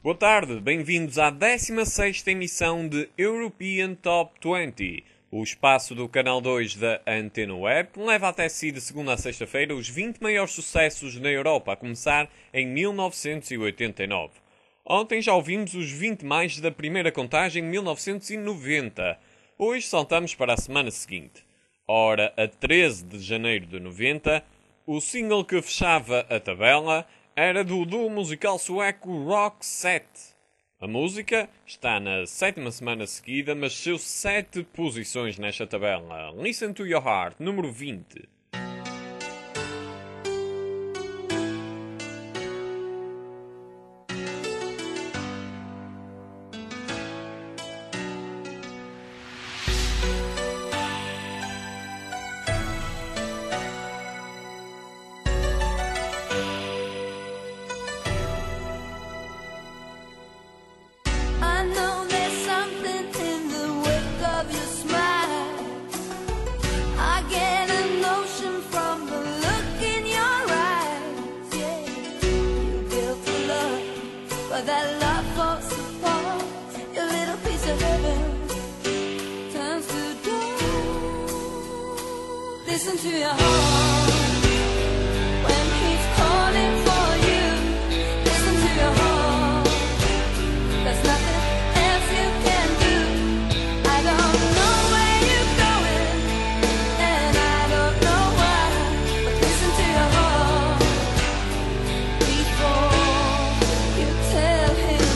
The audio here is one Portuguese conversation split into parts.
Boa tarde, bem-vindos à 16ª emissão de European Top 20. O espaço do Canal 2 da Antena Web leva até si de segunda a sexta-feira os 20 maiores sucessos na Europa, a começar em 1989. Ontem já ouvimos os 20 mais da primeira contagem em 1990. Hoje saltamos para a semana seguinte. Ora, a 13 de janeiro de 90, o single que fechava a tabela era do duo musical sueco Roxette. A música está na 7ª semana seguida, mas desceu 7 posições nesta tabela. Listen to Your Heart, número 20. Listen to your heart when he's calling for you. Listen to your heart. There's nothing else you can do. I don't know where you're going, and I don't know why. But listen to your heart before you tell him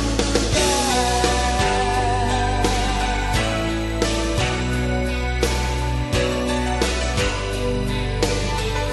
goodbye.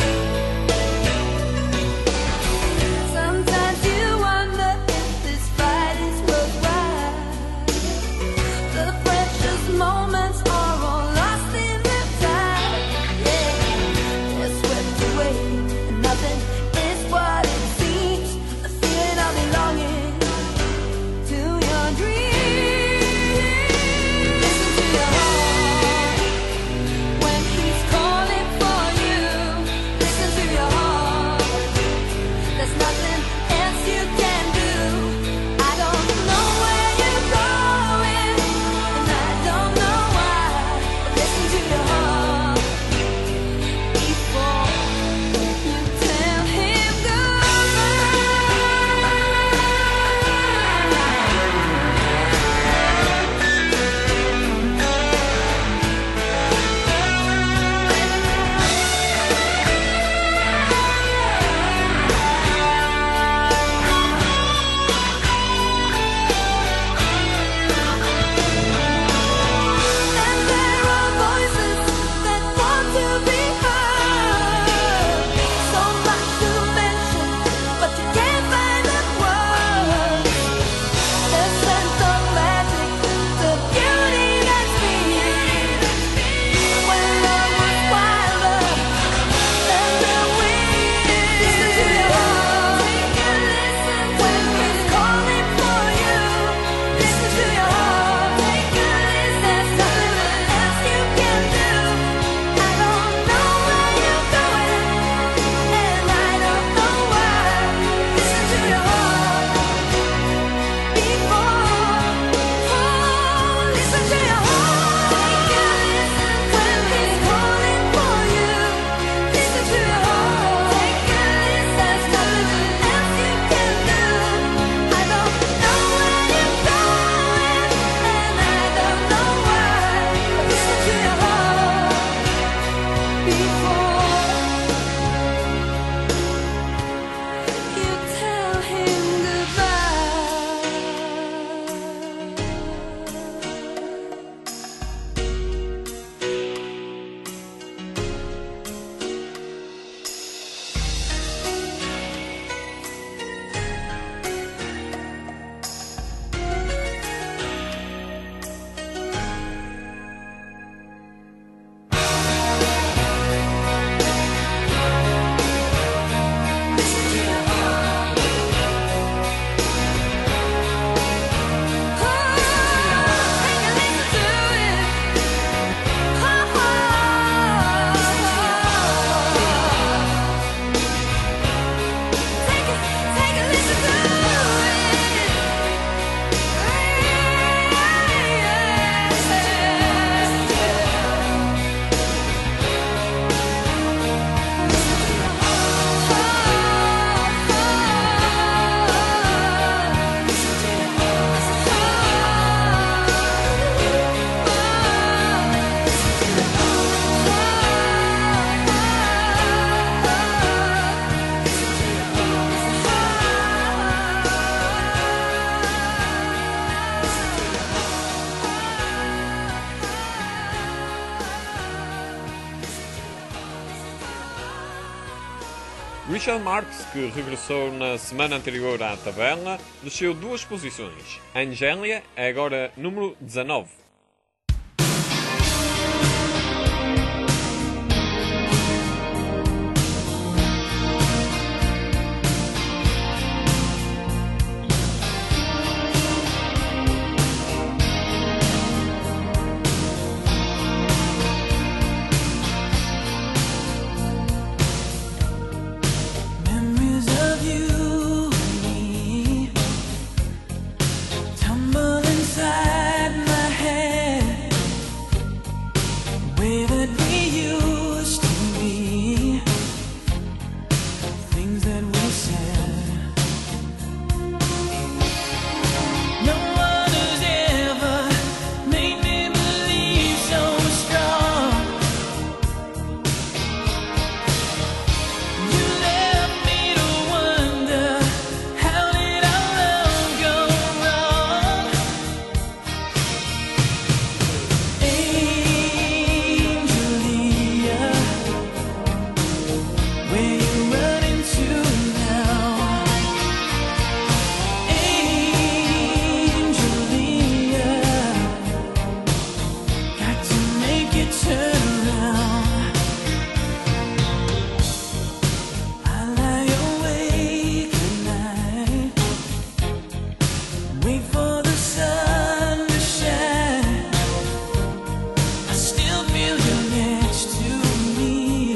Richard Marx, que regressou na semana anterior à tabela, desceu 2 posições. Angélia é agora número 19. Memories of you and me tumble inside my head, the way that we used to be, things that we said. No one has ever made me believe so strong. You left me to wonder, how did our love go wrong? Angelia, where you running to now? Angelia, got to make it turn around. I lie awake at night, wait for the sun to shine. I still feel you next to me,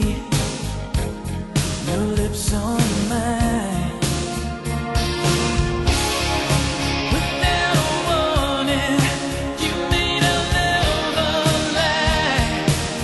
your lips on mine. Without a warning, you made a love a lie.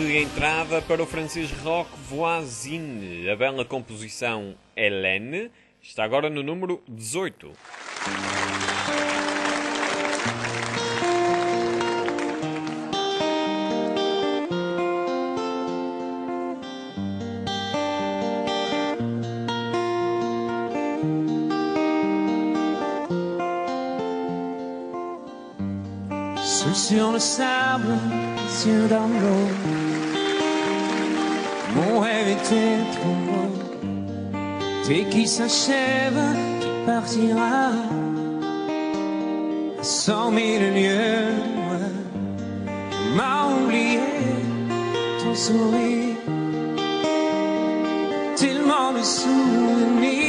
de entrada para o francês Roch Voisine. A bela composição Hélène está agora no número 18. Seul sur le sable, les yeux dans l'eau. Mon rêve était trop beau. Dès qu'il s'achève, tu partiras à 100 000 lieues de moi. M'a oublié ton sourire, tellement de souvenirs.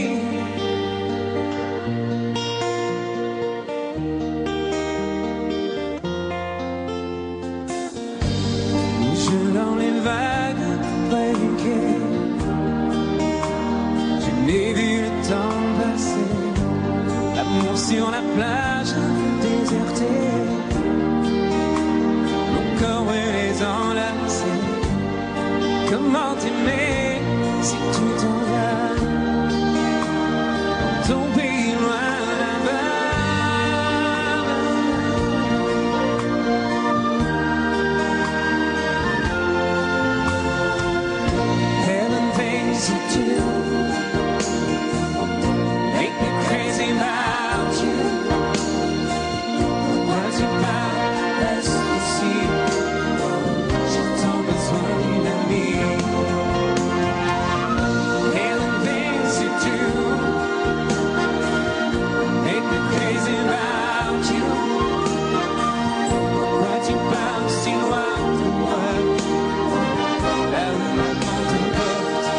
Dans les vagues près du quai, je n'ai vu le temps passer. L'amour sur la plage désertée, mon corps brûlé enlacé. Comment t'aimer si tu t'en vas dans ton pays loin là-bas? To make me crazy about you. What's about us to see? J'ai tant besoin d'une amie. And the things you do make me crazy about you. Pourquoi tu pars si loin de moi? Là où ma porte porte.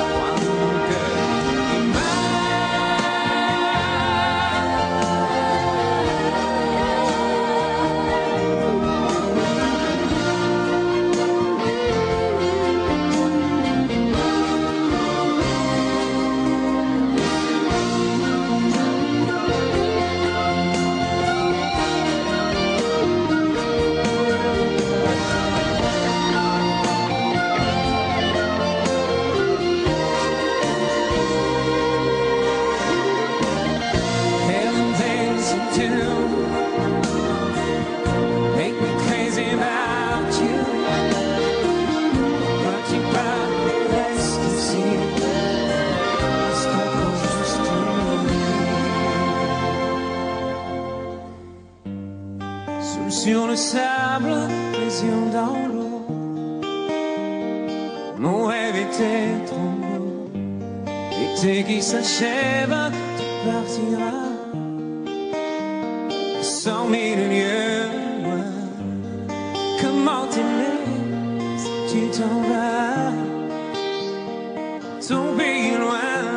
Sur le sable, les yeux dans l'eau. Mon rêve était trop beau. L'été qui s'achève, tu partiras à 100 000 lieues loin. Comment t'aimer si tu t'en vas? Ton pays loin.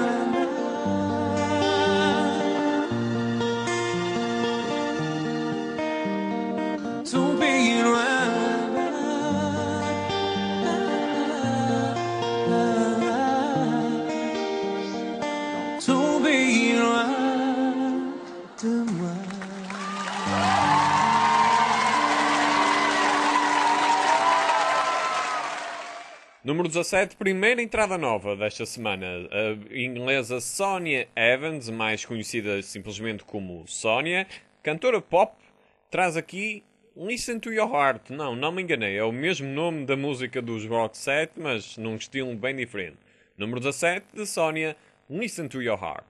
Ton pays loin. Ton pays loin de moi. Número 17, primeira entrada nova desta semana. A inglesa Sonia Evans, mais conhecida simplesmente como Sonia, cantora pop, traz aqui Listen to Your Heart. Não me enganei, é o mesmo nome da música dos Roxette, mas num estilo bem diferente. Número 17, de Sonia, Listen to Your Heart.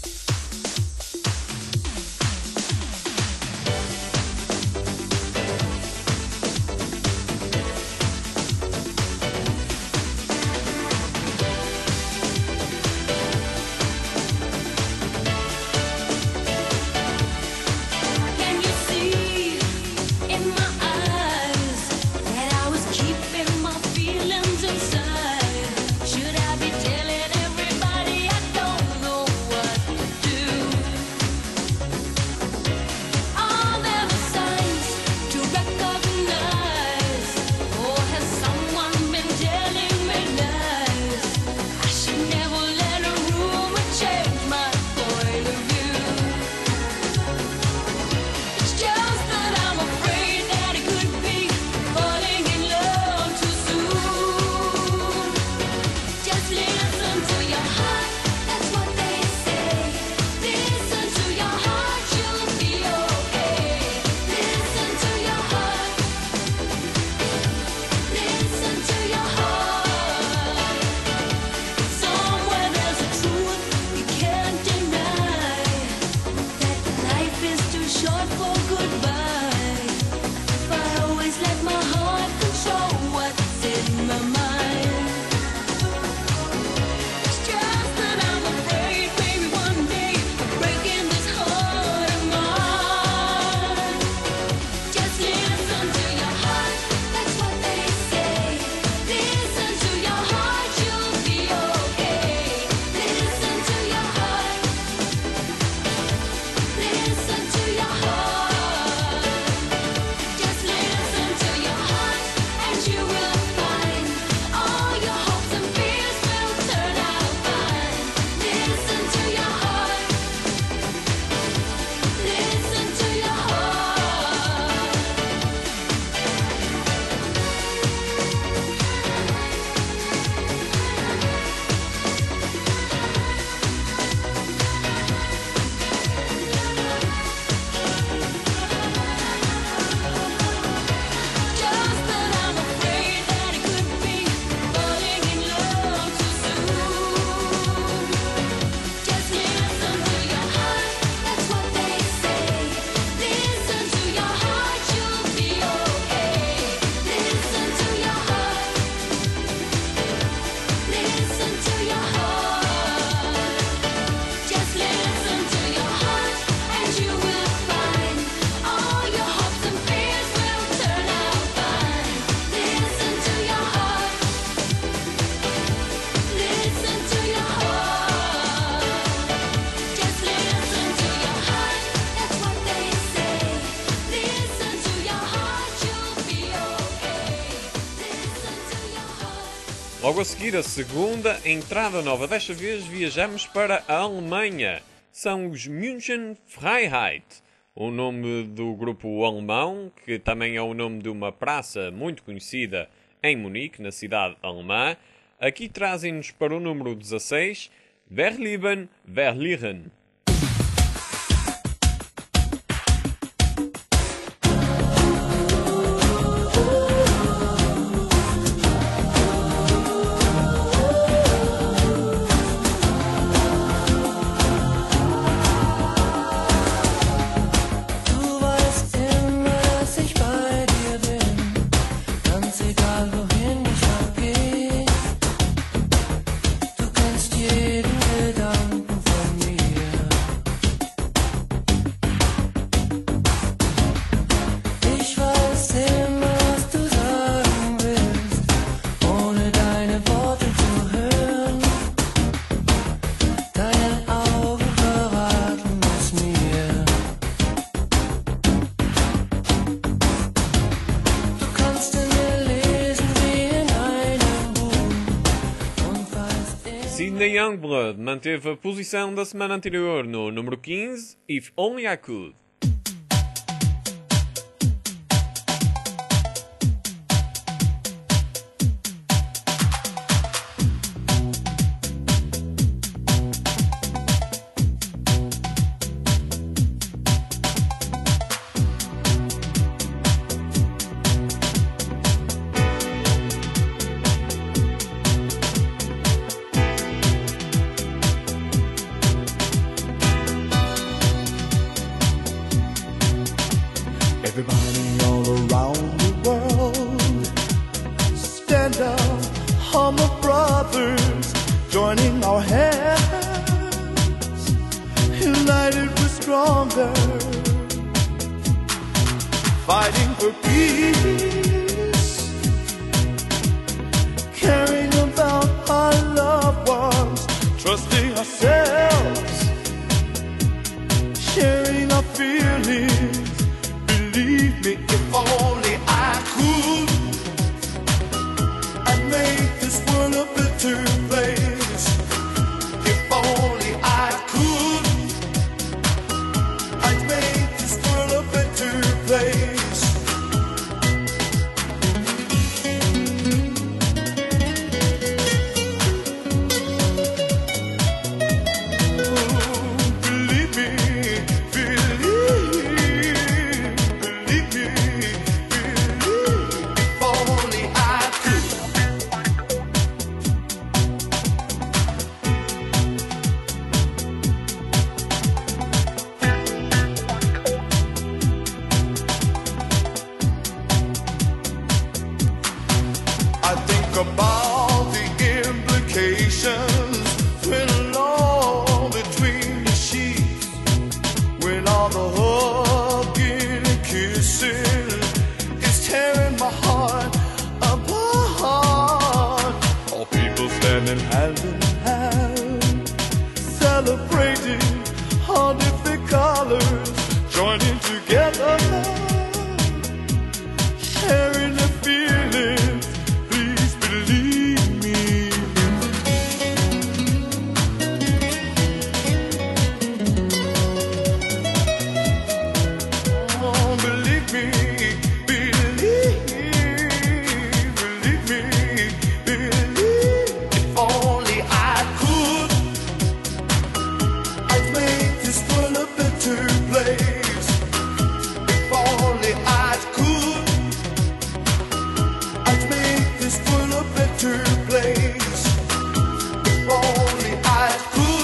Can you see in my eyes that I was keeping my feelings inside? Should I be telling everybody I don't know why? Logo a seguir, a segunda entrada nova. Desta vez viajamos para a Alemanha. São os München Freiheit, o nome do grupo alemão, que também é o nome de uma praça muito conhecida em Munique, na cidade alemã. Aqui trazem-nos para o número 16, Verlieben, Verlieren. Du weißt immer, dass ich bei dir bin, ganz egal wohin ich auch geh. Du kennst jeden Gedanken von mir. Ich weiß immer, was du sagen willst, ohne deine Worte zu hören. Deine Augen verraten es mir. Du kannst in mir lesen wie in einem Buch und weißt immer. Sydney Youngblood manteve a posição da semana anterior no número 15, If Only I Could. Everybody all around the world, stand up, all my brothers, joining our hands, united we're stronger, fighting for peace, caring about our loved ones, trusting ourselves, sharing our feelings. Believe me, if only I could, I'd make this world a better place. If only I could, I'd make this world a better place. Believe me, believe me, if only I could. I think about the implications when alone between the sheets, when all the hugging and kissing is tearing my heart apart. All people standing hand in hand, celebrating all different colors, joining together, sharing the feelings. Please believe me. Oh, believe me, believe me, believe. If only I could, I'd make this world a better place. If only I could, I'd make this world a better place. If only I could.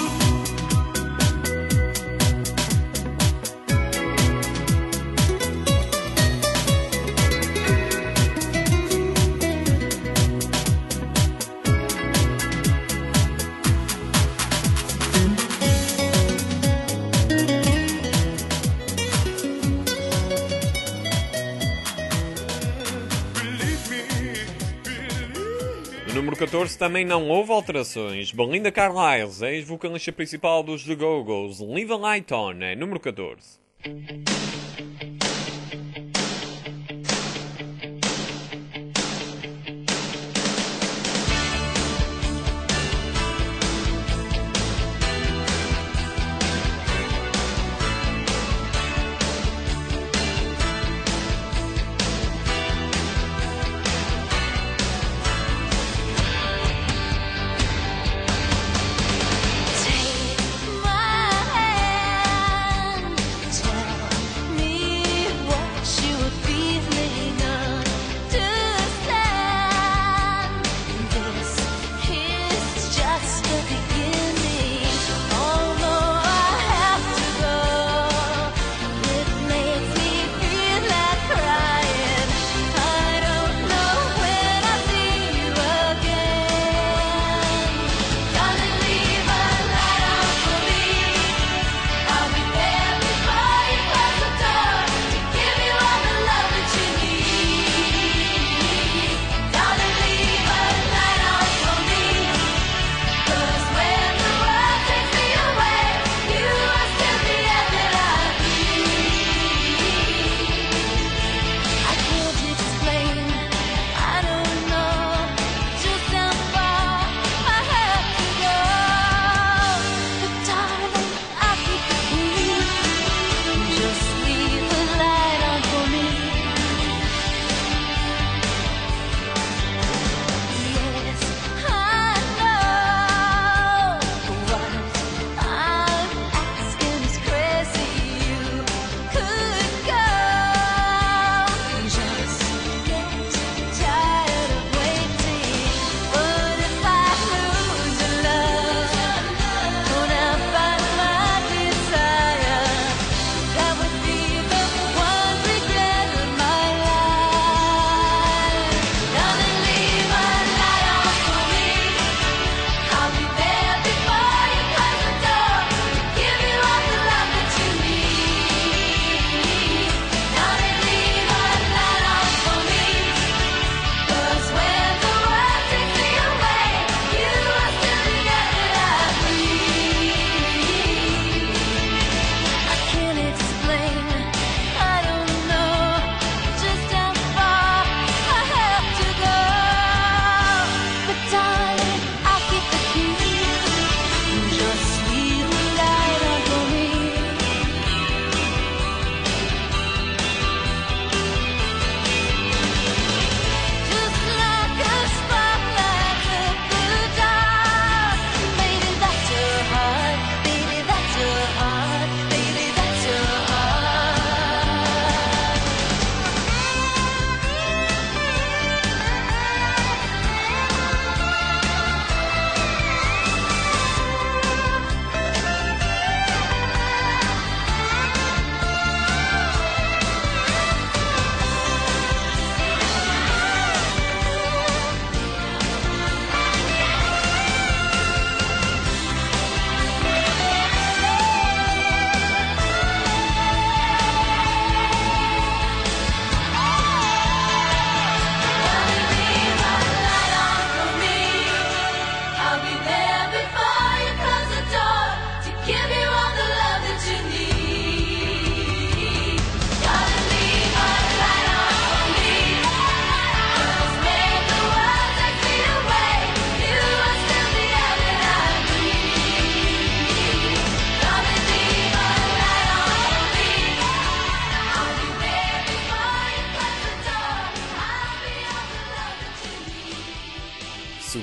Believe me, believe. No número 14 também não houve alterações. Belinda Carlisle, ex-vocalista principal dos The Go-Go's, Leave a Light On, é número 14.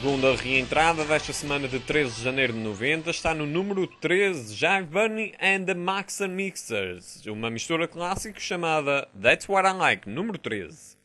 segunda reentrada desta semana de 13 de janeiro de 90 está no número 13, Jive Bunny and the Max and Mixers, uma mistura clássica chamada That's What I Like, número 13.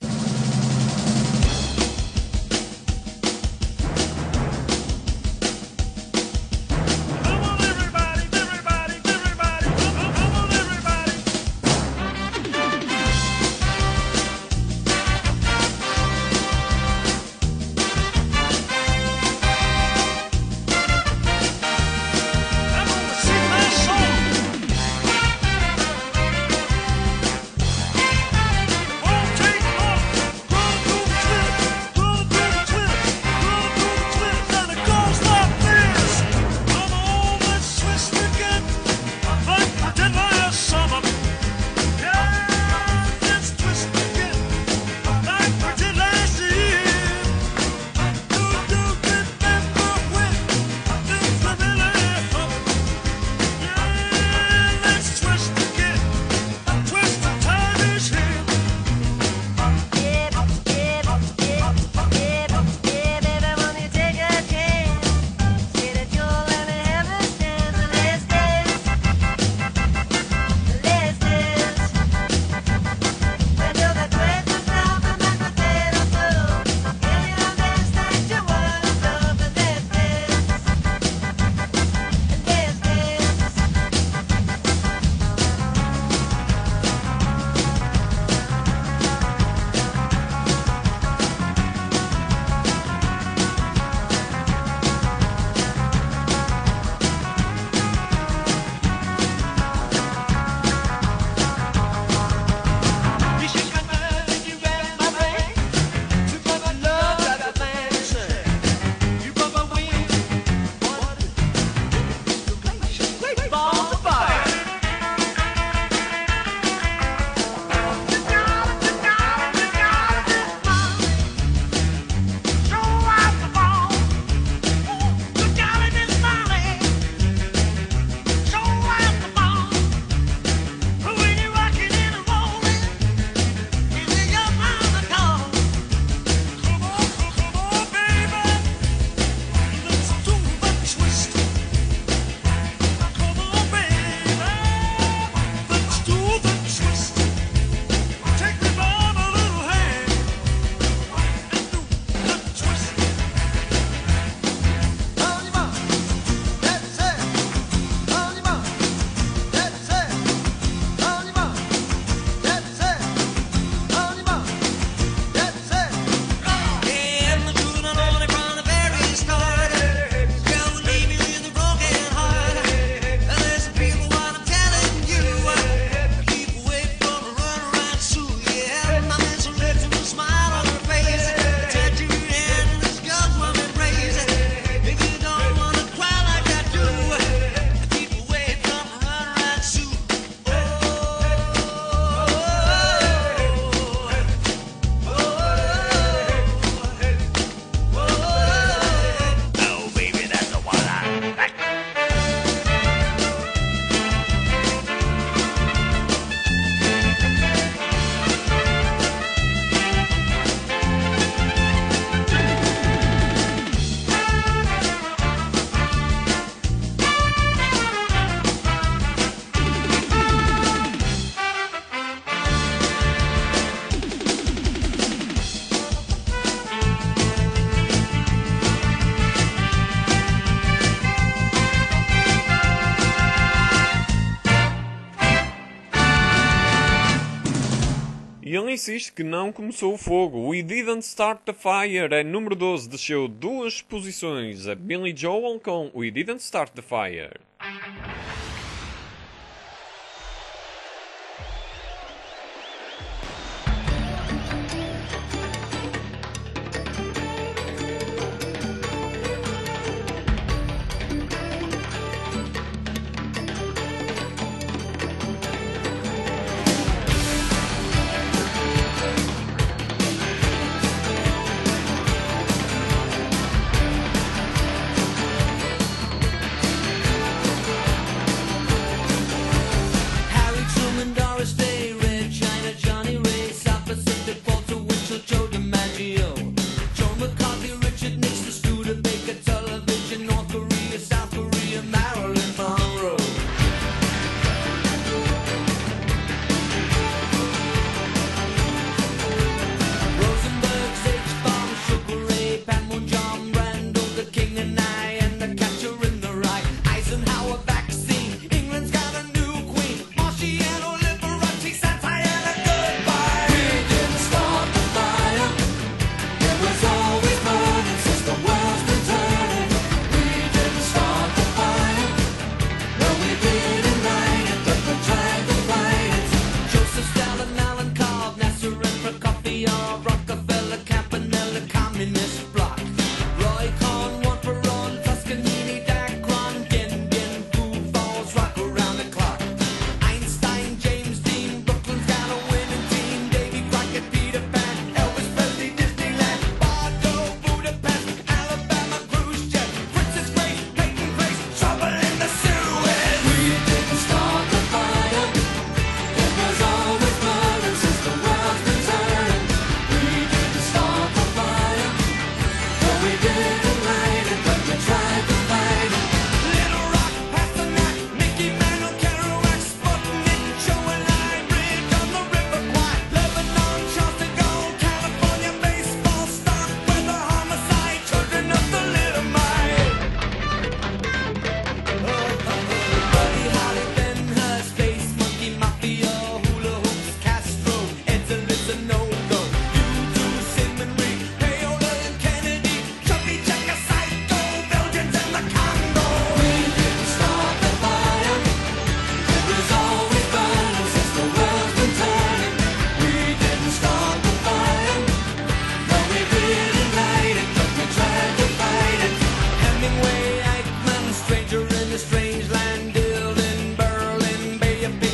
E ele insiste que não começou o fogo. We Didn't Start the Fire é número 12, desceu 2 posições a Billy Joel com We Didn't Start the Fire.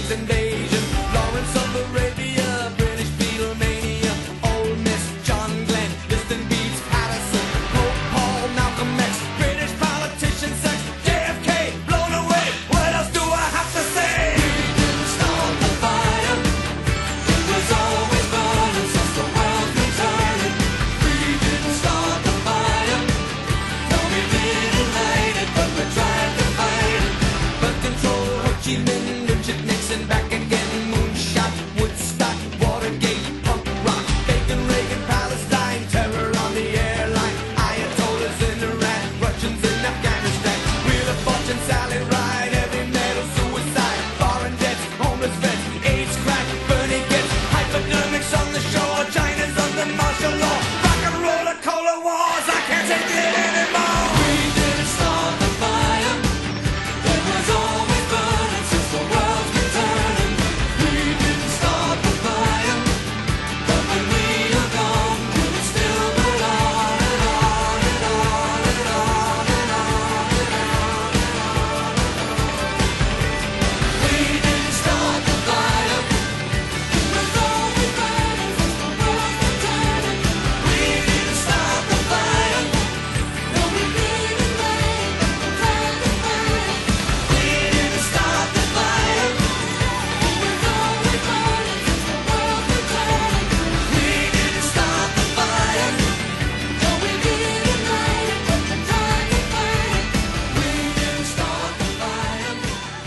Japanese invasion, Lawrence of Arabia, British Beatlemania, Old Miss, John Glenn, Liston Beats, Patterson, Pope Paul, Malcolm X, British politician sex, JFK, blown away. What else do I have to say? We didn't start the fire. It was always burning since the world's been turning. We didn't start the fire. No, we didn't light it, but we tried to fight it. But control, Ho Chi Minh, Richard Nixon, back again, moonshot, Woodstock, Watergate, punk rock, Bacon, Reagan, Palestine, terror on the airline, Ayatollahs in Iran, Russians in Afghanistan, Wheel of Fortune, Sally Ride, heavy metal, suicide, foreign debts, homeless vets, AIDS, crack, Bernie gets, hypodermics on the shore, China's under martial law, rock and roll, cola wars, I can't take it anymore. We didn't start the fire. It was always burning since the world's been turning. We didn't start the fire, but when we are gone, will it still burn on and on and on and on and on and on and on? We didn't start the fire. It was always burning since the world's been turning. We didn't start the fire. No, we didn't light it, but we tried to fight it. We didn't start the fire. It was always burning since the world's been turning. We didn't start the fire. No, we didn't light it, but we tried to fight it. We didn't start the fire.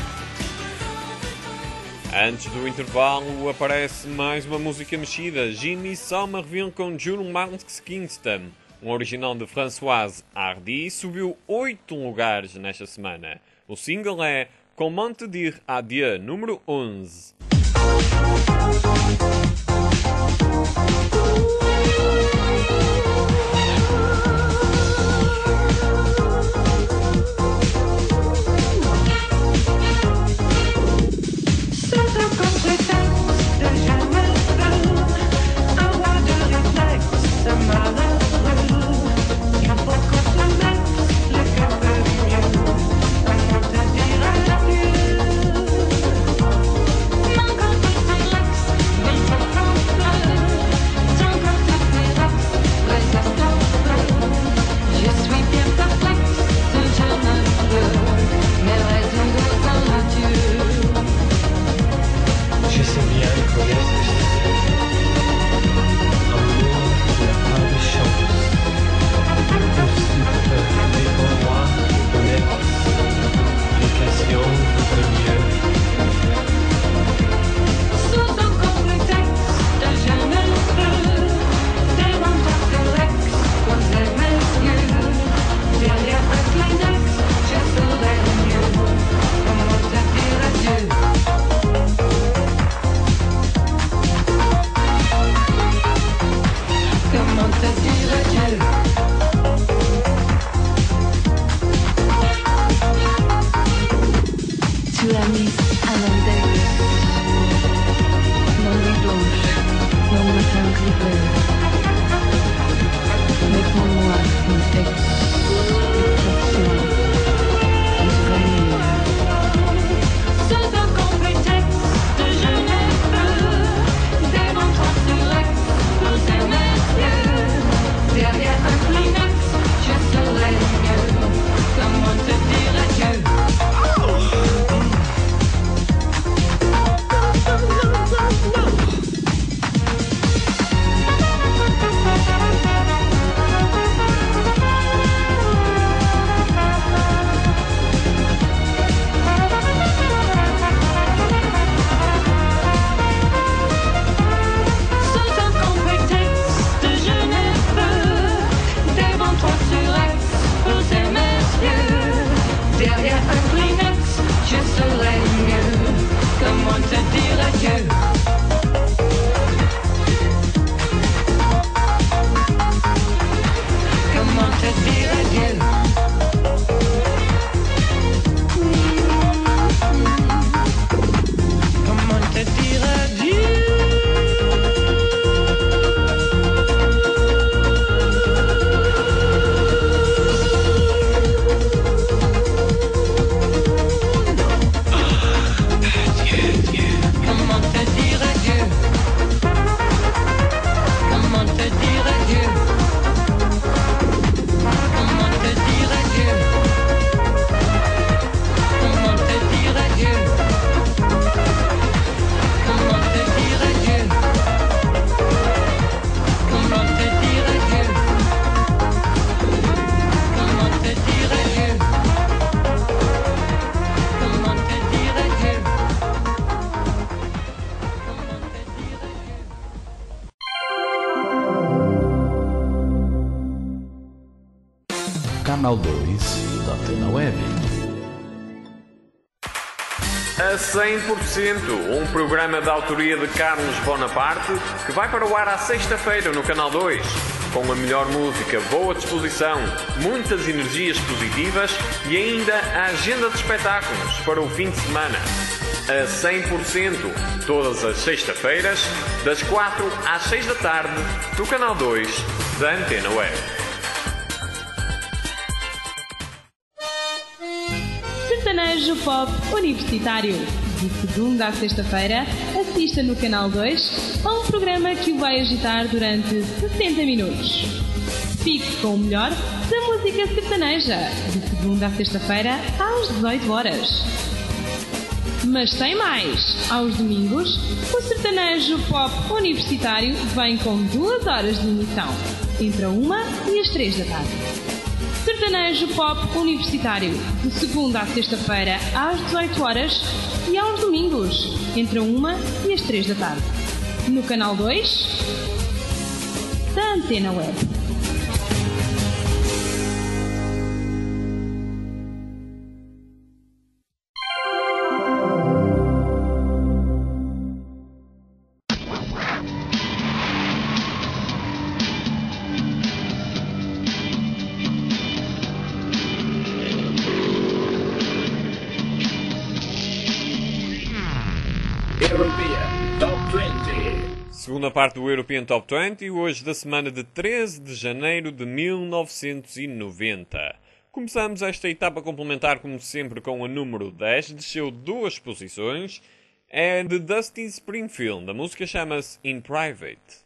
Antes do intervalo aparece mais uma música mexida, Jimmy Somerville com Jules Marx Kingston. Um original de Françoise Hardy subiu 8 lugares nesta semana. O single é Comment te dire adieu, número 11. C'est un contre-texte de jamais heureux, un roi de réflexe malheureux. Il faut qu'on se mette le cœur mieux. Comment te dire adieu? Mon contre-texte, mais ça tremble. Ton contre-texte, résiste un peu. Je suis bien perplexe, je ne peux. Mes raisons doivent adieu. Je sais bien connaître ce que c'est. Amour, il n'y a pas de chance. Aussi peut pour moi connaître l'occasion de mieux. Sous un contre-texte, je ne peux. Devant un T-Rex, poser mes yeux. Derrière un Kleenex, je serai mieux. Comment te dire adieu? Comment te dire adieu? Tu as mis à l'index mon nuit blanche, mon matin gris. Mais pour moi, une exception, je serai mieux. C'est un complexe de je ne peux. Devant toi sur Rex, poser mes yeux. Derrière un Kleenex, je serai mieux. Comment te dire adieu? C'est un complexe de je ne peux. Devant toi sur Rex, poser mes yeux. Derrière un Kleenex, je serai mieux. Comment te dire adieu? Comment te dire adieu? Comment te dire adieu? Adieu, adieu. canal 2 da Antena Web. A 100%, um programa de autoria de Carlos Bonaparte que vai para o ar à sexta-feira no Canal 2. Com a melhor música, boa disposição, muitas energias positivas e ainda a agenda de espetáculos para o fim de semana. A 100%, todas as sextas-feiras, das 4 às 6 da tarde, no Canal 2 da Antena Web. Sertanejo Pop Universitário. De segunda à sexta-feira, assista no Canal 2 a um programa que o vai agitar durante 60 minutos. Fique com o melhor da música sertaneja. De segunda à sexta-feira, às 18 horas. Mas tem mais! Aos domingos, o Sertanejo Pop Universitário vem com 2 horas de emissão, entre a 1 e as 3 da tarde. Sertanejo Pop Universitário, de segunda à sexta-feira às 18 horas e aos domingos, entre a 1 e as 3 da tarde. No Canal 2 da Antena Web. Segunda parte do European Top 20, hoje da semana de 13 de janeiro de 1990. Começamos esta etapa complementar, como sempre, com a número 10, desceu 2 posições, é de Dusty Springfield, a música chama-se In Private.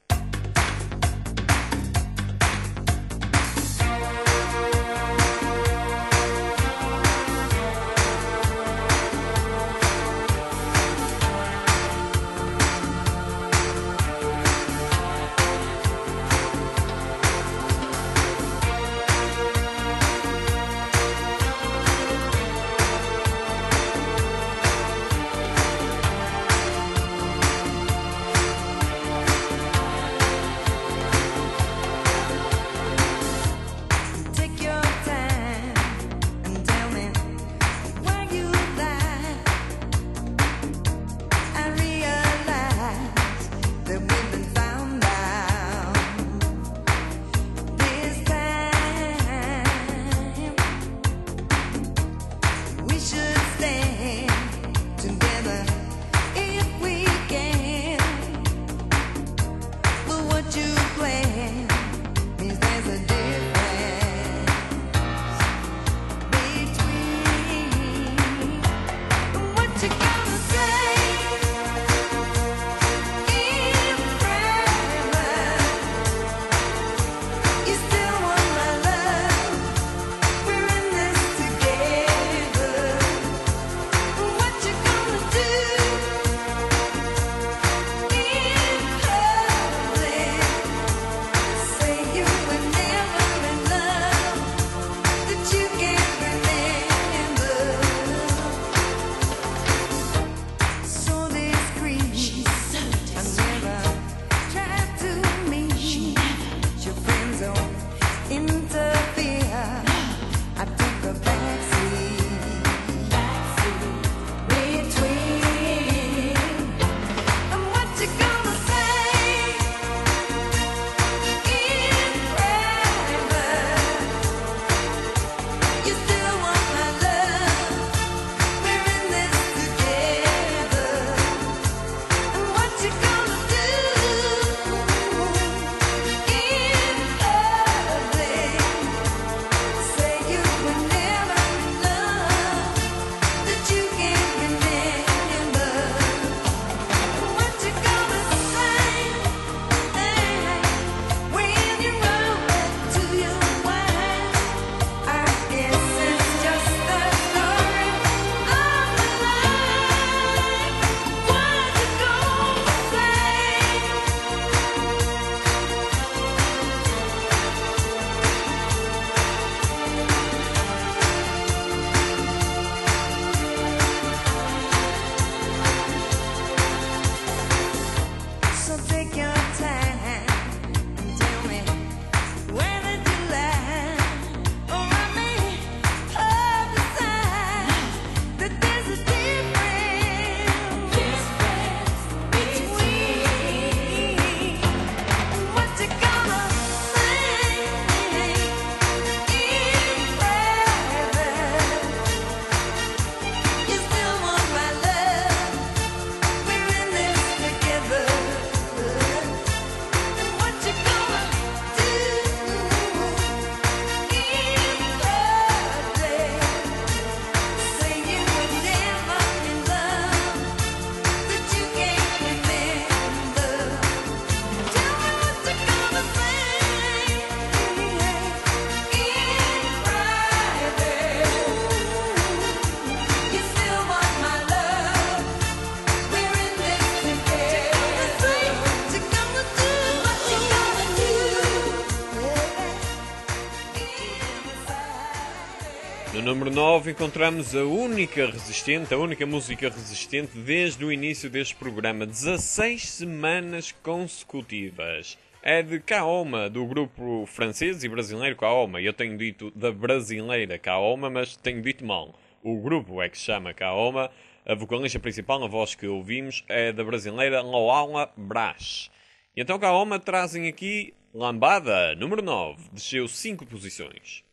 número 9 encontramos a única música resistente desde o início deste programa, 16 semanas consecutivas. É de Kaoma, do grupo francês e brasileiro Kaoma. Eu tenho dito da brasileira Kaoma, mas tenho dito mal. O grupo é que se chama Kaoma. A vocalista principal, a voz que ouvimos, é da brasileira Loala Brás. E então Kaoma trazem aqui Lambada, número 9, desceu 5 posições.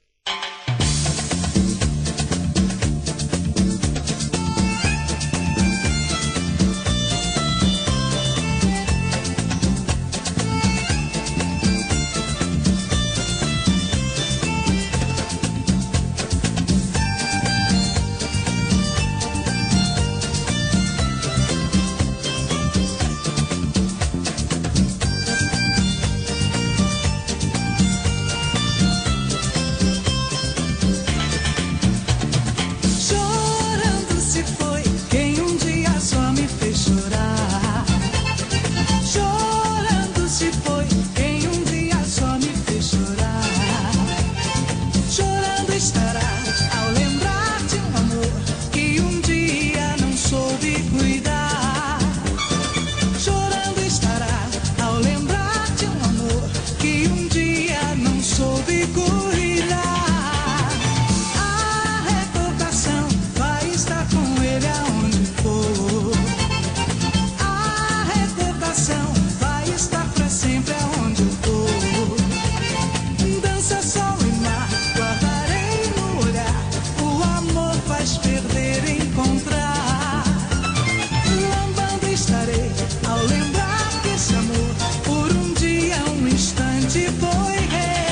Chorando se foi quem um dia só me fez chorar. Chorando se foi quem um dia só me fez chorar. Chorando estará ao lembrar de um amor que um dia não soube cuidar. Chorando estará ao lembrar de um amor que um dia não soube cuidar. A recordação vai estar com ele aonde for. A recordação vai estar pra sempre aonde eu for. Dança, sol e mar, guardarei no olhar. O amor faz perder e encontrar. Lambando estarei ao lembrar que esse amor por um dia, um instante foi rei.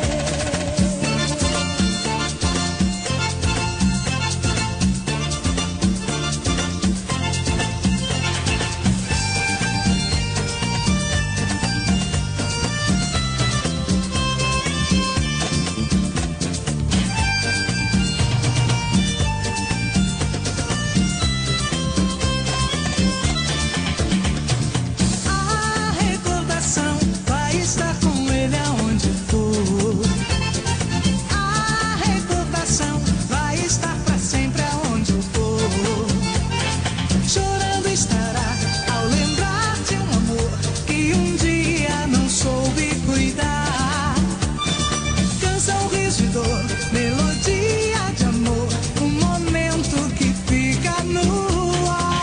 A recordação vai estar com ele aonde for. A recordação vai estar pra sempre aonde eu for. Chorando estará ao lembrar de um amor que um dia não soube cuidar. Canção, riso e dor, melodia de amor, um momento que fica no ar.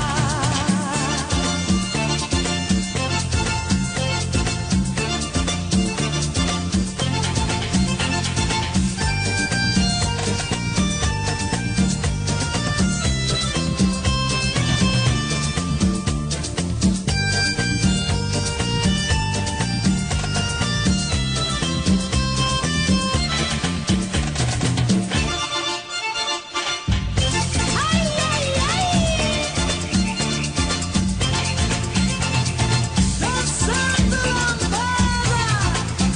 Dançando lambada.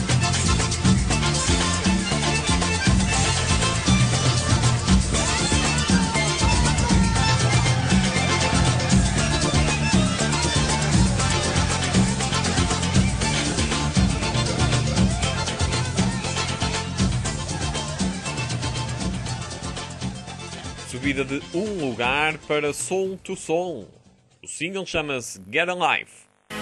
Subida de um lugar para Soul to Soul. O single chama-se Get Alive.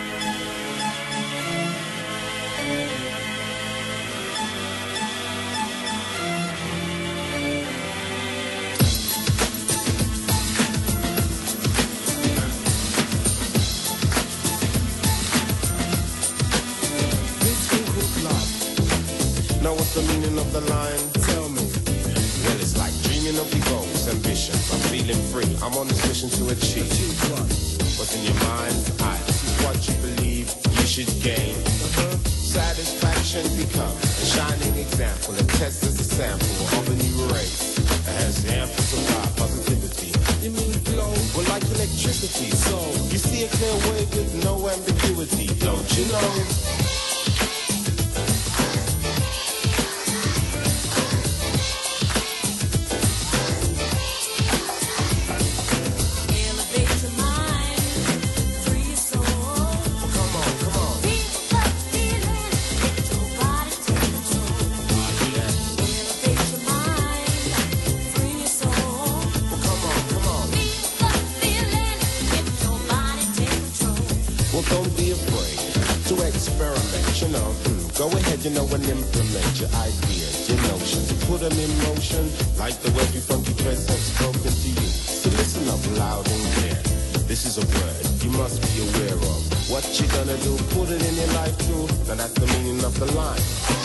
This thing called love. Now what's the meaning of the line? Tell me. Well, it's like dreaming of your goals, ambitions. I'm feeling free. I'm on this mission to achieve. What's in your mind? This is what you believe you should gain. Satisfaction become a shining example. A test as a sample of a new race that has ample supply positivity. You mean flow? Well, like electricity. So you see a clear way with no ambiguity. Don't you know? Elevate your mind, free your soul. Come on, come on. Feel the feeling, let your body take control. Elevate your mind, to experiment, you know. Go ahead, you know, and implement your ideas, your notions. Put them in motion, like the way you funky threads have spoken to you. So listen up loud and clear. This is a word you must be aware of. What you gonna do, put it in your life too. Now that's the meaning of the line.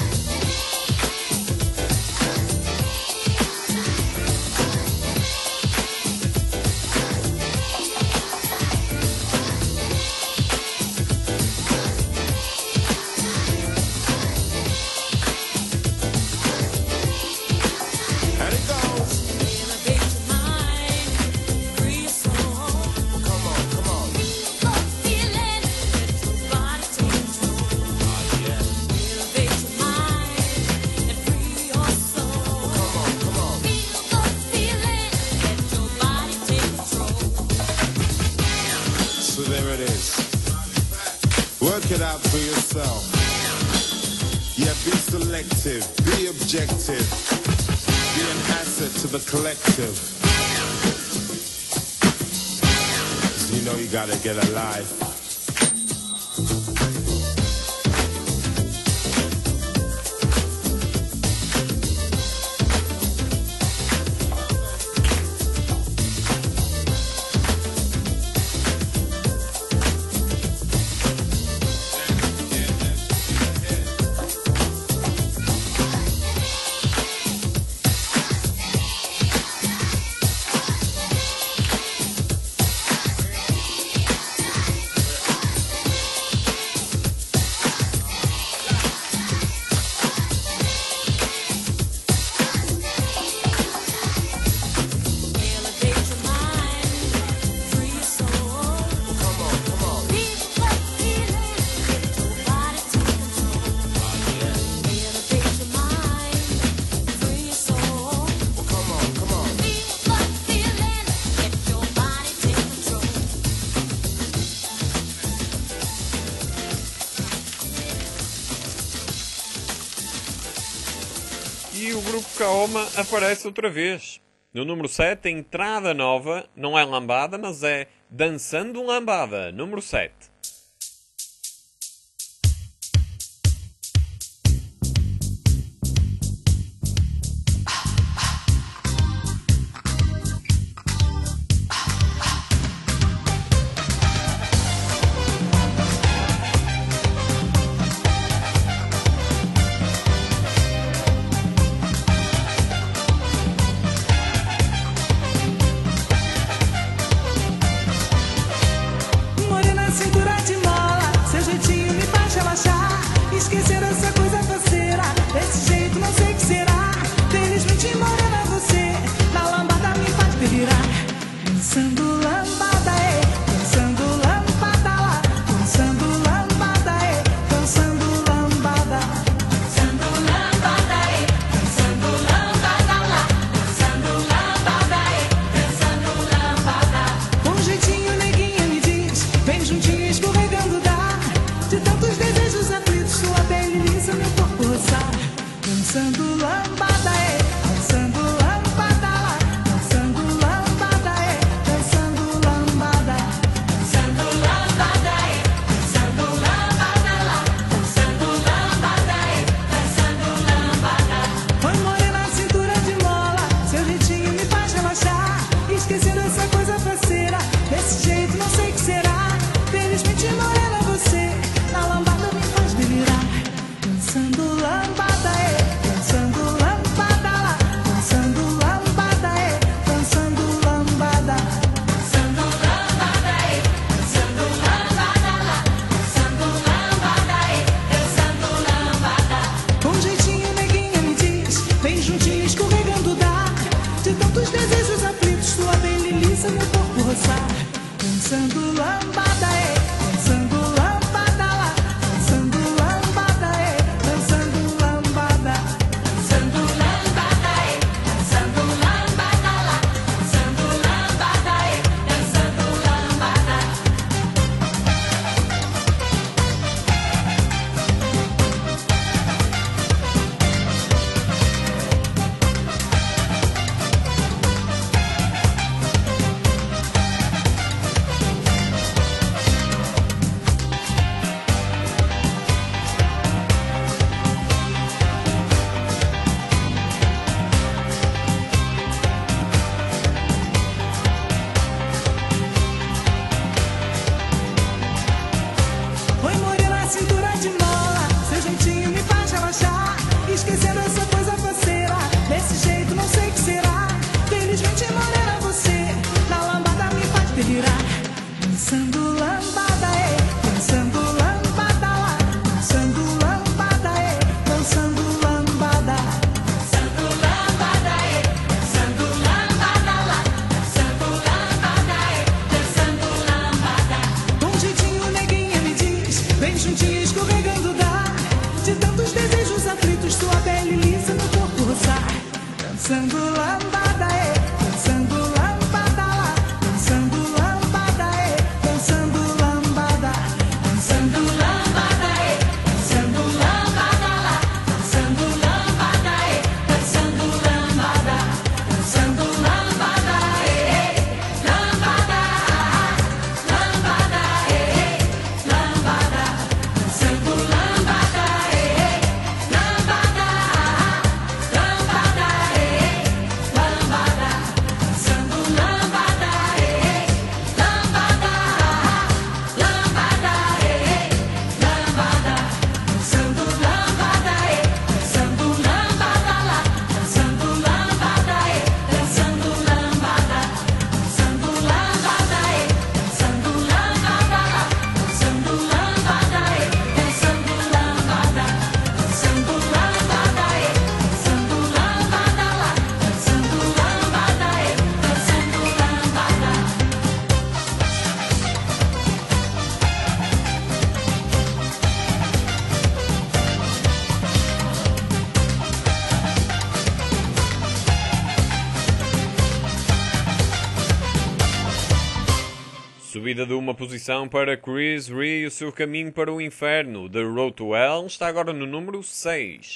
Work it out for yourself. Yeah, be selective, be objective, be an asset to the collective. You know you gotta get a life. E o grupo Kaoma aparece outra vez. No número 7, a entrada nova, não é lambada, mas é Dançando Lambada, número 7. Morena, cintura de mola, seu jeitinho me faz relaxar. Esquecer essa coisa faceira, desse jeito não sei o que será. Felizmente, morena, você na lambada me faz delirar. Dançando lambada, dançando lambada lá. Dançando lambada, dançando lambada. Dançando lambada, dançando lambada lá. Dançando lambada, dançando lambada. Com jeitinho, neguinha, me diz, vem juntinho escorregando dá. De tantos desejos aflitos, sua pele lisa, meu corpo roçar. Dançando lambada, dançando lambada lá. Dançando lambada, dançando lambada. Dançando lambada, dançando lambada lá. Dançando lambada, dançando lambada. Oi, morena, cintura de mola, seu jeitinho me faz relaxar. Esquecer essa coisa faceira, desse jeito não sei o que será. Felizmente, subida de uma posição para Chris Rea, o seu caminho para o inferno. The Road to Hell está agora no número 6.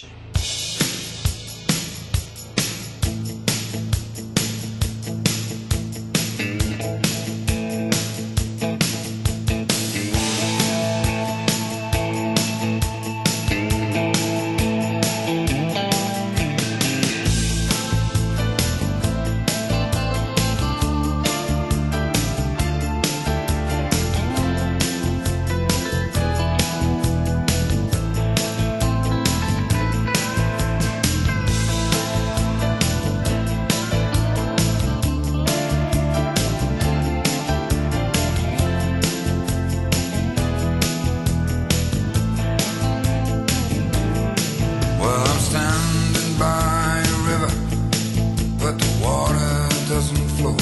Well, I'm standing by a river, but the water doesn't flow.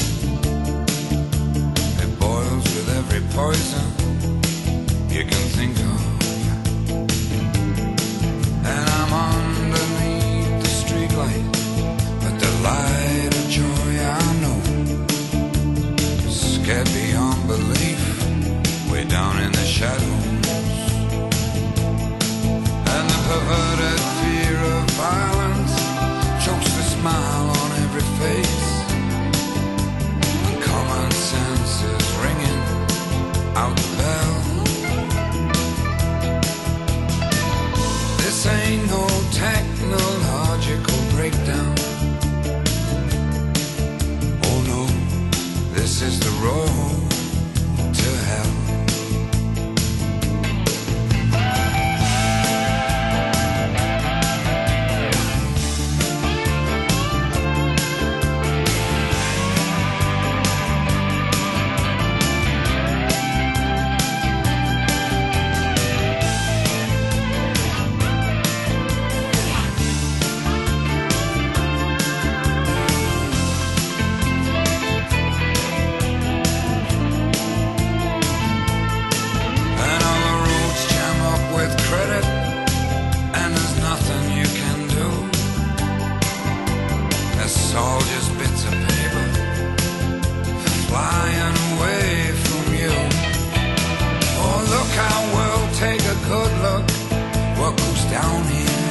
It boils with every poison you can think of. And I'm underneath the streetlight, but the light of joy I know, scared beyond belief, way down in the shadows. And the perverted fear of violence chokes the smile on every face. And common sense is ringing out the bell. This ain't no technological breakdown. Oh no, this is the road to hell. And all the roads jam up with credit, and there's nothing you can do. It's all just bits of paper flying away from you. Oh, look how we'll take a good look what goes down here.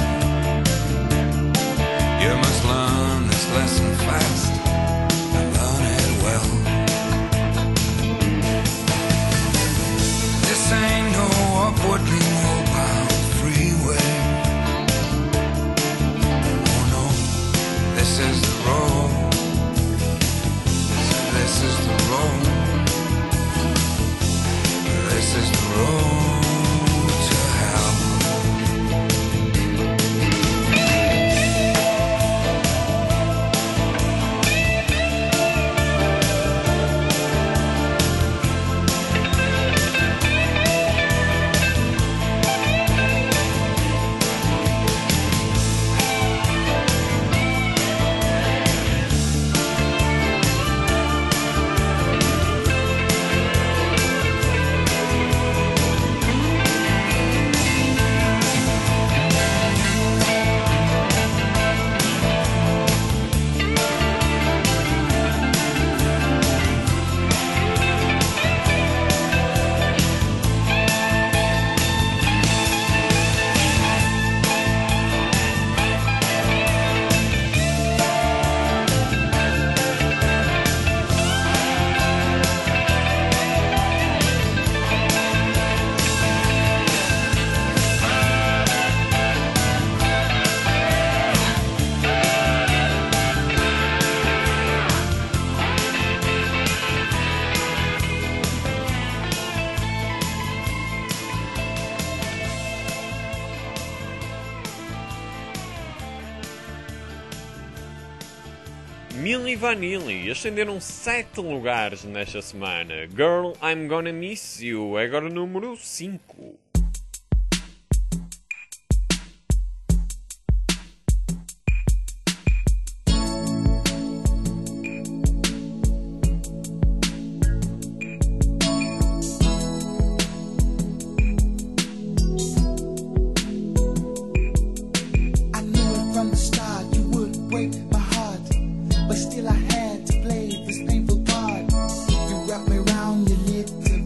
You must learn this lesson fast and learn it well. This ain't no upwardly mobile freeway. Oh no, this is the road. This is the road. This is the road to hell. Milli Vanilli ascenderam 7 lugares nesta semana. Girl, I'm Gonna Miss You é agora o número 5. I knew it from the start, you would break my heart. But still I had to play this painful part. You wrapped me around your lips and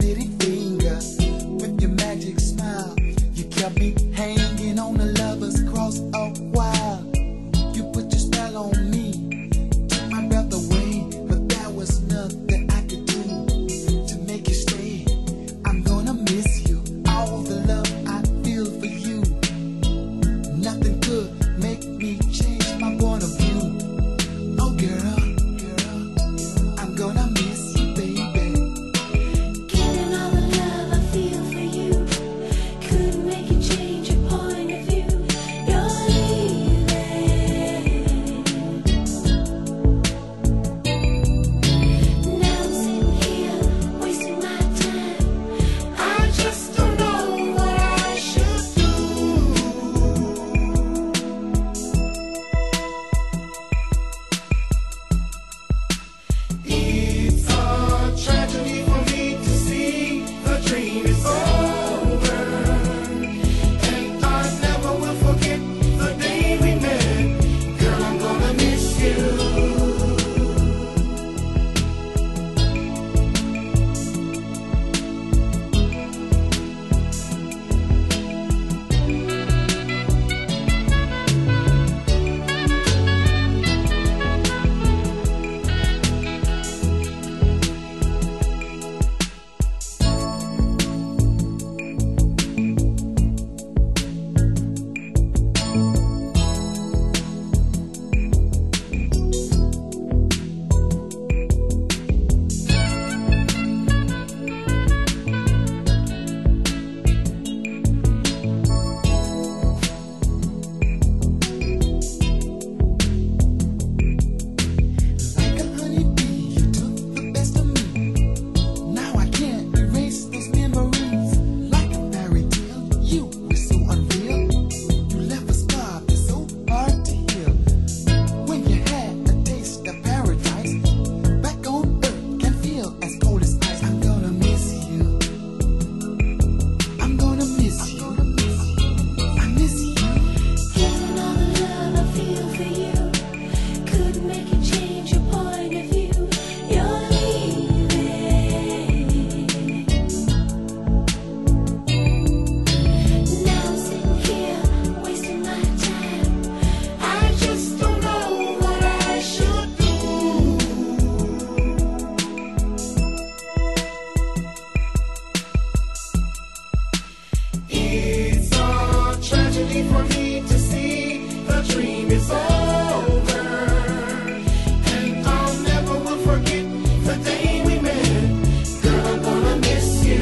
is over. And I'll never will forget the day we met. Girl, I'm gonna miss you.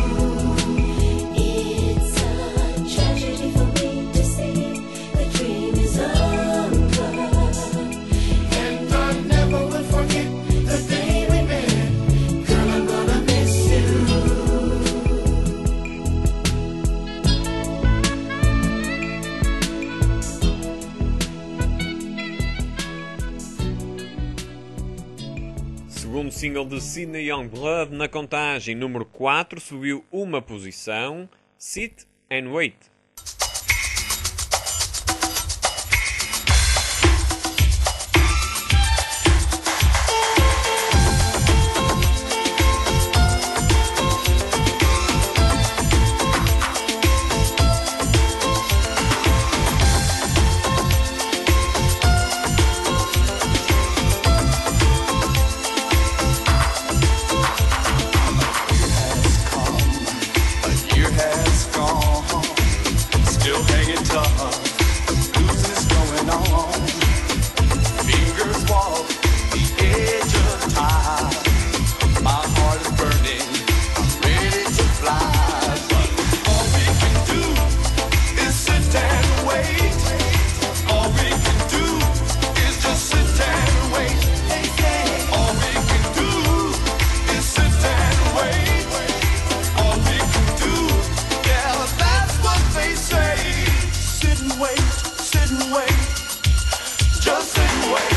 It's a tragedy for me to see the dream is over. And I never will forget the day we met. Girl, I'm gonna miss you. Segundo single de Sydney Youngblood na contagem, número 4, subiu uma posição, Sit and Wait. A year has gone, still hanging tough. Losing is going on. Fingers walk the edge of time. My heart is burning. I'm ready to fly, but all we can do is sit and wait. All we can do is just sit and wait. All we can do is sit and wait. All we can do, yeah, that's what they say. Sit and wait, just sit and wait.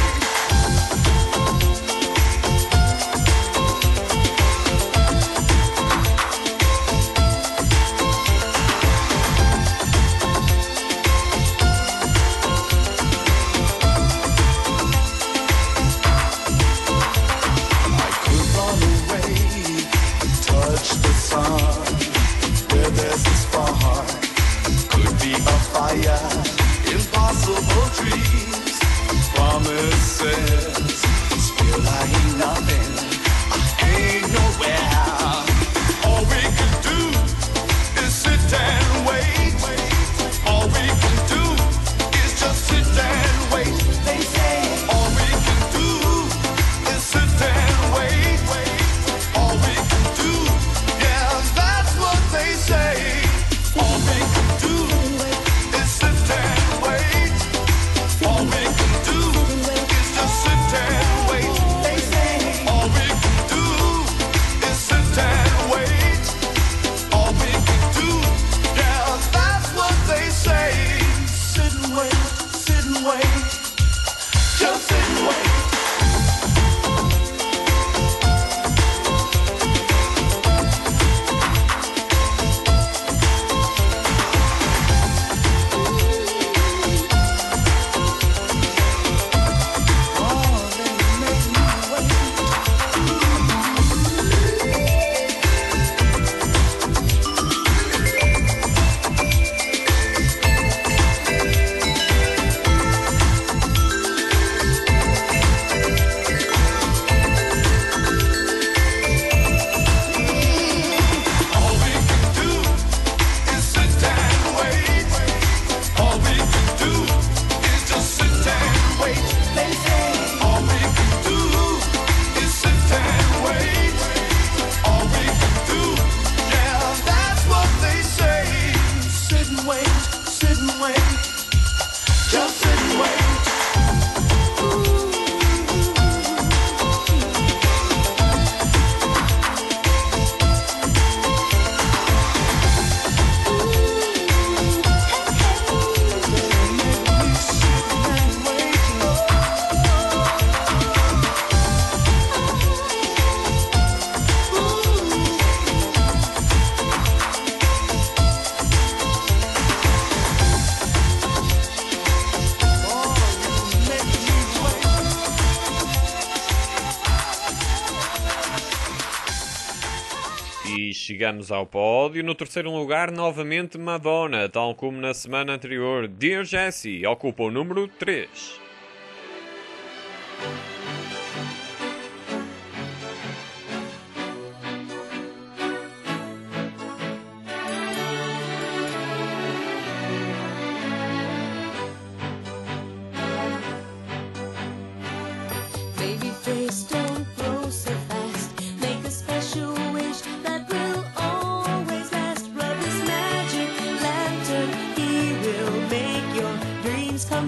I could run away, touch the sun. Where there's a spark, could be a fire. Impossible dreams, promises. Still I ain't nothing, I ain't nowhere. All we can do is sit and wait. All we can do is just sit and wait. They say all we can do is sit and wait. All we can do, yeah, that's what they say. All we can do is sit and wait. All we can do is just sit and wait. They say all we can do is sit and wait. All we can do, yeah, that's what they say. Sit and wait, just sit and wait. All we can do is sit and wait. All we can do is just sit and wait. They say all we can do is sit and wait. All we can do, yeah, that's what they say. Sit and wait, just sit and wait. E chegamos ao pódio. No terceiro lugar, novamente Madonna, tal como na semana anterior. Dear Jessie ocupa o número 3.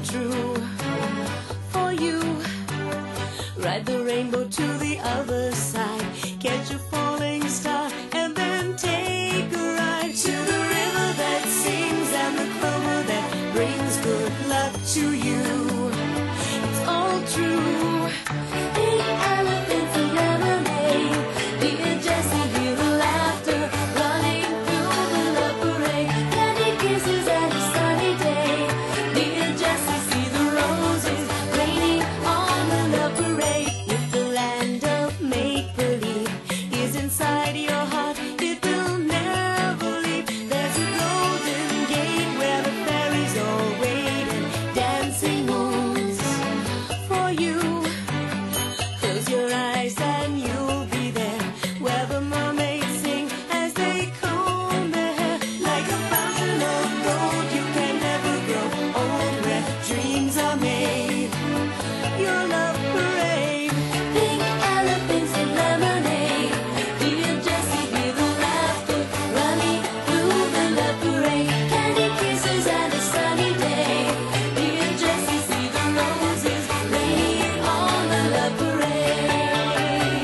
come true for you. Ride the rainbow to the other side, catch a falling star, and then take a ride to the river that sings and the clover that brings good luck to you. It's all true. Big elephants and lemonade, dear Jessie, hear the laughter running through the love parade. Candy kisses and a sunny day, dear Jessie, see the roses raining on the love parade. If the land of make-believe is inside your heart, it will never leave. There's a golden gate where the fairies all wait and dancing moons for you. Close your eyes and you'll be there, where the mermaids sing as they comb their hair. Like a fountain of gold, you can never grow old, where dreams are made. Your love parade, pink elephants and lemonade, dear Jessie, hear the laughter running through the love parade. Candy kisses and a sunny day, dear Jessie, see the roses raining on the love parade.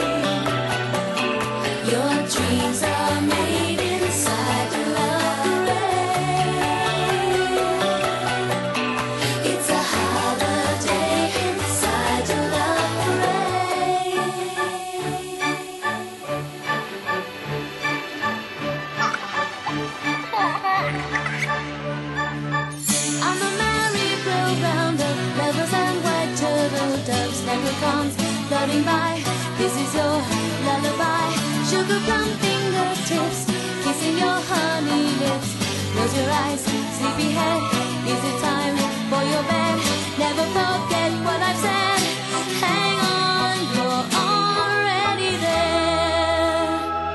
Your dreams are made inside the love parade. It's a holiday inside the love parade. On the merry-go-round of lovers and white turtle doves, leprechauns floating by, this is your lullaby. Sugar plum fingertips, kissing your honey lips. Close your eyes, sleepyhead, is it time for your bed? Never forget what I've said, hang on, you're already there.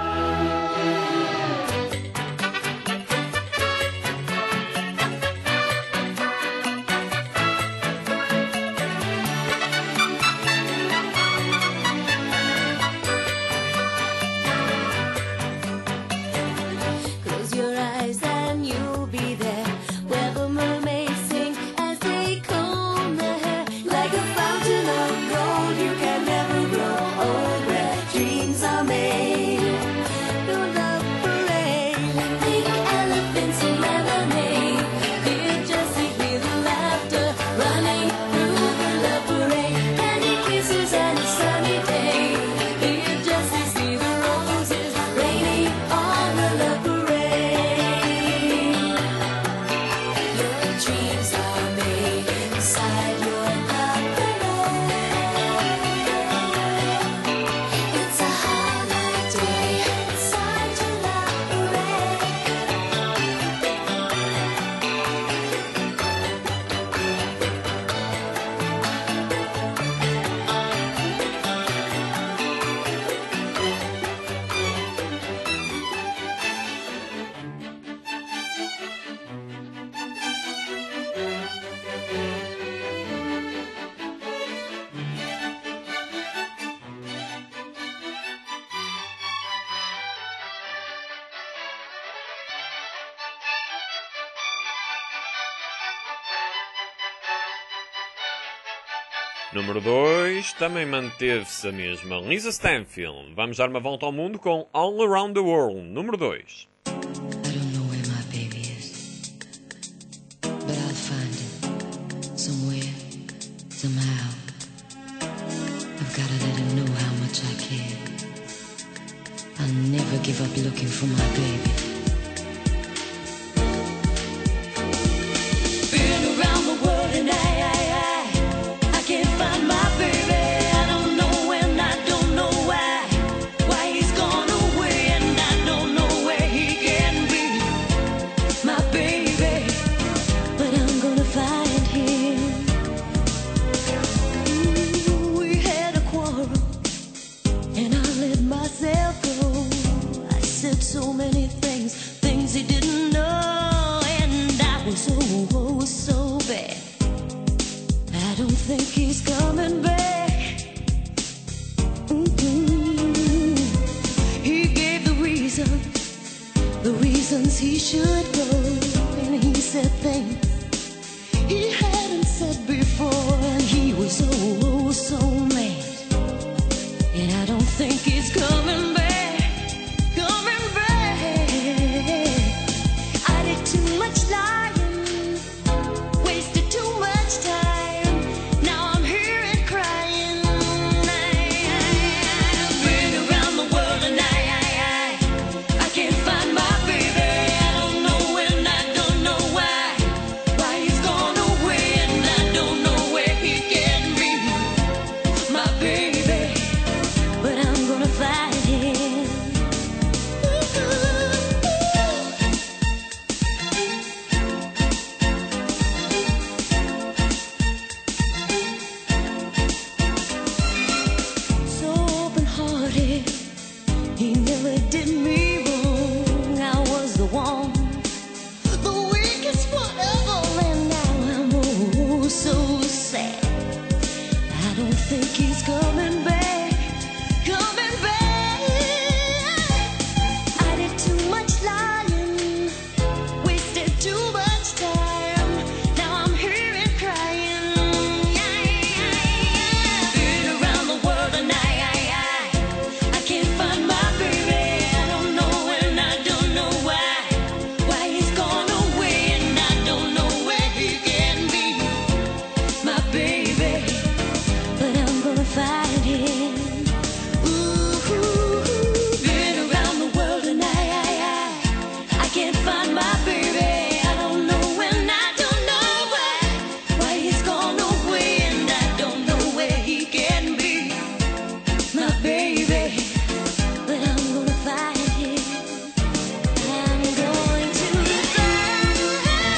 Close your eyes and you'll be there, where the mermaids sing as they comb their hair. Like a fountain of gold, you can never grow old, where dreams are made. Your love parade, pink elephants and lemonade, dear Jessie, hear the laughter running through the love parade. Candy kisses and a sunny day, dear Jessie, see the roses raining on the love parade. Your dreams are made inside your love parade. It's a holiday inside your love parade. Número 2 também manteve-se a mesma. Lisa Stanfield. Vamos dar uma volta ao mundo com All Around the World. Número 2. I don't know where my baby is, but I'll find him somewhere, somehow. I've gotta let him know how much I care. I'll never give up looking for my baby. Been around the world and I can't find my baby. I don't know when, I don't know why he's gone away, and I don't know where he can be, my baby. But I'm gonna find him. We had a quarrel, and I let myself go. I said so many things he didn't know, and I was so bad. I don't think he's coming back. He gave the reasons he should go, and he said things he hadn't said can't find my baby. I don't know when, I don't know why he's gone away, and I don't know where he can be. My baby, but I'm gonna find him. I'm going to find him.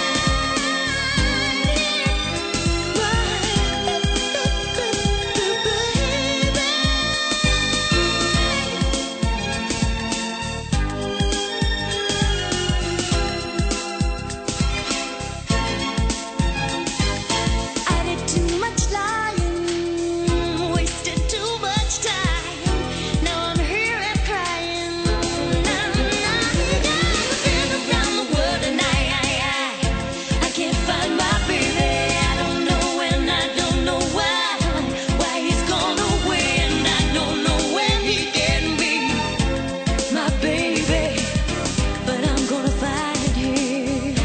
I did too much lying, wasted too much time. Now I'm here and crying. I've been around the world and I can't find my baby. I don't know when, I don't know why he's gone away, and I don't know when he can be. My baby, but I'm gonna find him.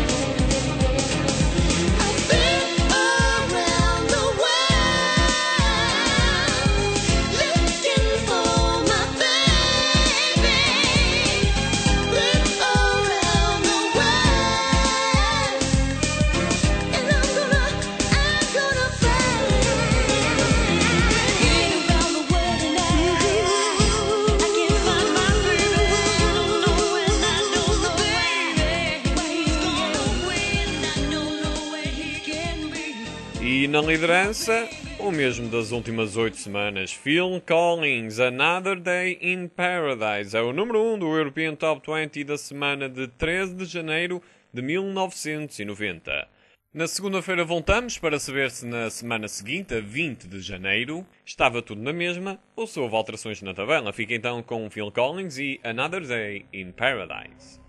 I've been around the world looking for my baby. Been around the world, and I'm gonna find him. Been around the world and I can't find my baby. I don't know when, I don't know why he's gone away, and I don't know where he can be. E na liderança, o mesmo das últimas 8 semanas, Phil Collins, Another Day in Paradise, é o número 1 do European Top 20 da semana de 13 de janeiro de 1990. Na segunda-feira voltamos para saber se na semana seguinte, a 20 de janeiro, estava tudo na mesma ou se houve alterações na tabela. Fica então com Phil Collins e Another Day in Paradise.